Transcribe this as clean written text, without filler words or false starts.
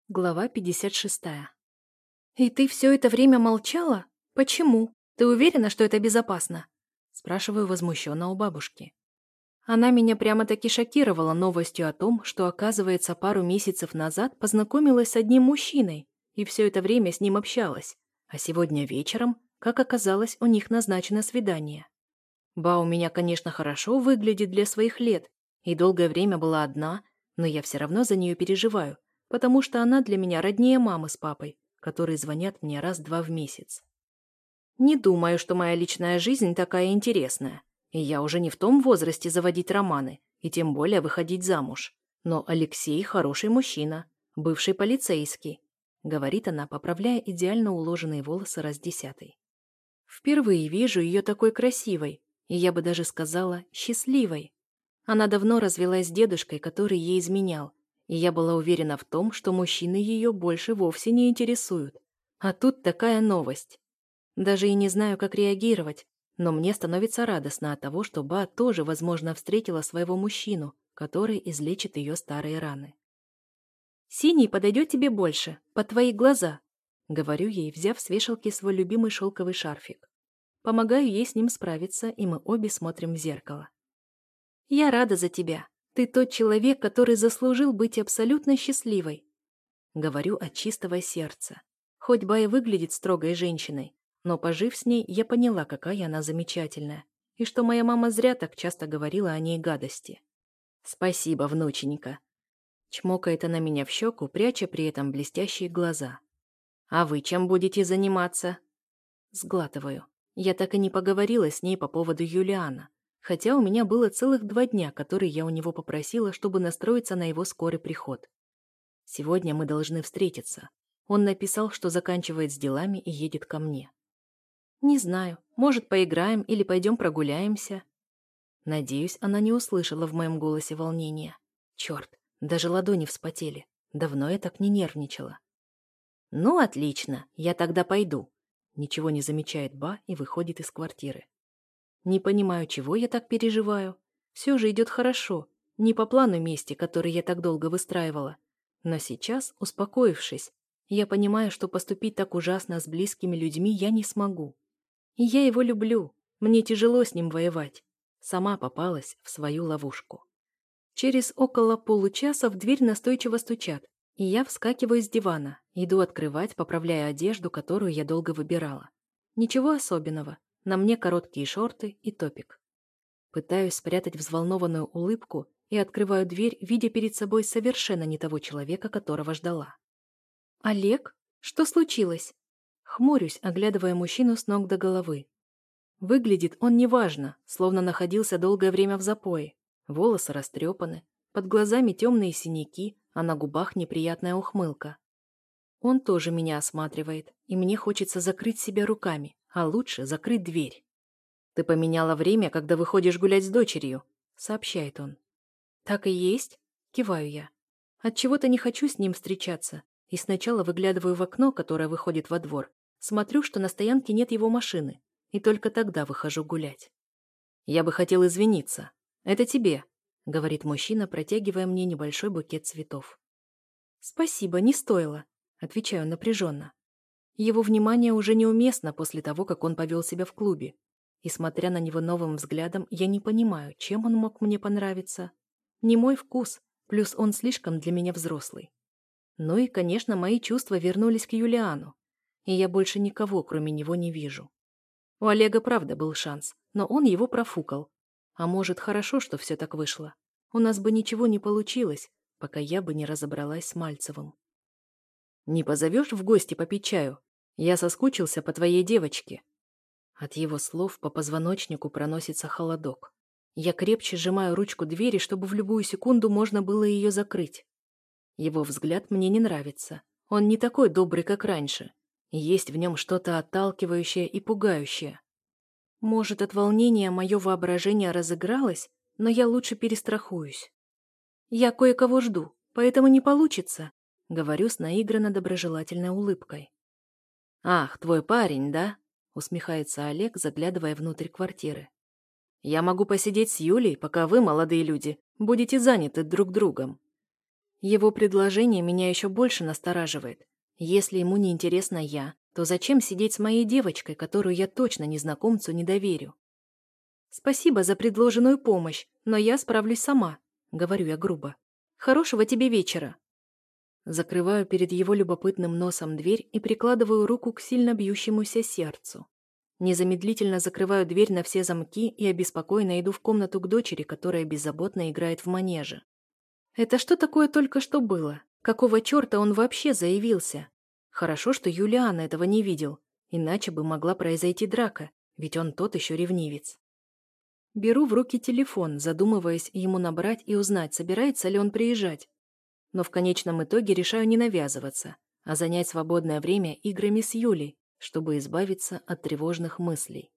Глава 56. «И ты все это время молчала? Почему? Ты уверена, что это безопасно?» Спрашиваю возмущенно у бабушки. Она меня прямо-таки шокировала новостью о том, что, оказывается, пару месяцев назад познакомилась с одним мужчиной и все это время с ним общалась. А сегодня вечером, как оказалось, у них назначено свидание. Ба у меня, конечно, хорошо выглядит для своих лет и долгое время была одна, но я все равно за нее переживаю, потому что она для меня роднее мамы с папой, которые звонят мне раз-два в месяц. Не думаю, что моя личная жизнь такая интересная, и я уже не в том возрасте заводить романы, и тем более выходить замуж. Но Алексей хороший мужчина, бывший полицейский, говорит она, поправляя идеально уложенные волосы раз десятой. Впервые вижу ее такой красивой, и я бы даже сказала, счастливой. Она давно развелась с дедушкой, который ей изменял, и я была уверена в том, что мужчины ее больше вовсе не интересуют. А тут такая новость. Даже и не знаю, как реагировать, но мне становится радостно от того, что Ба тоже, возможно, встретила своего мужчину, который излечит ее старые раны. «Синий подойдет тебе больше, под твои глаза», — говорю ей, взяв с вешалки свой любимый шелковый шарфик. Помогаю ей с ним справиться, и мы обе смотрим в зеркало. «Я рада за тебя. Ты тот человек, который заслужил быть абсолютно счастливой». Говорю от чистого сердца. Хоть Ба и выглядит строгой женщиной, но, пожив с ней, я поняла, какая она замечательная, и что моя мама зря так часто говорила о ней гадости. «Спасибо, внученька». Чмокает она меня в щеку, пряча при этом блестящие глаза. «А вы чем будете заниматься?» Сглатываю. Я так и не поговорила с ней по поводу Юлиана, хотя у меня было целых 2 дня, которые я у него попросила, чтобы настроиться на его скорый приход. Сегодня мы должны встретиться. Он написал, что заканчивает с делами и едет ко мне. Не знаю, может, поиграем или пойдем прогуляемся. Надеюсь, она не услышала в моем голосе волнения. Черт, даже ладони вспотели. Давно я так не нервничала. Ну, отлично, я тогда пойду. Ничего не замечает Ба и выходит из квартиры. Не понимаю, чего я так переживаю. Все же идет хорошо, не по плану мести, который я так долго выстраивала. Но сейчас, успокоившись, я понимаю, что поступить так ужасно с близкими людьми я не смогу. И я его люблю, мне тяжело с ним воевать. Сама попалась в свою ловушку. Через около получаса в дверь настойчиво стучат, и я вскакиваю с дивана, иду открывать, поправляя одежду, которую я долго выбирала. Ничего особенного, на мне короткие шорты и топик. Пытаюсь спрятать взволнованную улыбку и открываю дверь, видя перед собой совершенно не того человека, которого ждала. «Олег? Что случилось?» Хмурюсь, оглядывая мужчину с ног до головы. Выглядит он неважно, словно находился долгое время в запое. Волосы растрепаны, под глазами темные синяки, а на губах неприятная ухмылка. Он тоже меня осматривает, и мне хочется закрыть себя руками, а лучше закрыть дверь. «Ты поменяла время, когда выходишь гулять с дочерью», — сообщает он. «Так и есть?» — киваю я. Отчего-то не хочу с ним встречаться, и сначала выглядываю в окно, которое выходит во двор, смотрю, что на стоянке нет его машины, и только тогда выхожу гулять. «Я бы хотел извиниться. Это тебе», — говорит мужчина, протягивая мне небольшой букет цветов. «Спасибо, не стоило», — отвечаю напряженно. Его внимание уже неуместно после того, как он повел себя в клубе. И, смотря на него новым взглядом, я не понимаю, чем он мог мне понравиться. Не мой вкус, плюс он слишком для меня взрослый. Ну и, конечно, мои чувства вернулись к Юлиану, и я больше никого, кроме него, не вижу. У Олега правда был шанс, но он его профукал. А может, хорошо, что все так вышло. У нас бы ничего не получилось, пока я бы не разобралась с Мальцевым. «Не позовешь в гости попить чаю? Я соскучился по твоей девочке». От его слов по позвоночнику проносится холодок. Я крепче сжимаю ручку двери, чтобы в любую секунду можно было ее закрыть. Его взгляд мне не нравится. Он не такой добрый, как раньше. Есть в нем что-то отталкивающее и пугающее. Может, от волнения мое воображение разыгралось, но я лучше перестрахуюсь. Я кое-кого жду, поэтому не получится, говорю с наигранно доброжелательной улыбкой. «Ах, твой парень, да?» — усмехается Олег, заглядывая внутрь квартиры. «Я могу посидеть с Юлей, пока вы, молодые люди, будете заняты друг другом». Его предложение меня еще больше настораживает. Если ему не интересна я, то зачем сидеть с моей девочкой, которую я точно незнакомцу не доверю? «Спасибо за предложенную помощь, но я справлюсь сама», — говорю я грубо. «Хорошего тебе вечера». Закрываю перед его любопытным носом дверь и прикладываю руку к сильно бьющемуся сердцу. Незамедлительно закрываю дверь на все замки и обеспокоенно иду в комнату к дочери, которая беззаботно играет в манеже. Это что такое только что было? Какого черта он вообще заявился? Хорошо, что Юлиан этого не видел, иначе бы могла произойти драка, ведь он тот еще ревнивец. Беру в руки телефон, задумываясь ему набрать и узнать, собирается ли он приезжать. Но в конечном итоге решаю не навязываться, а занять свободное время играми с Юлей, чтобы избавиться от тревожных мыслей.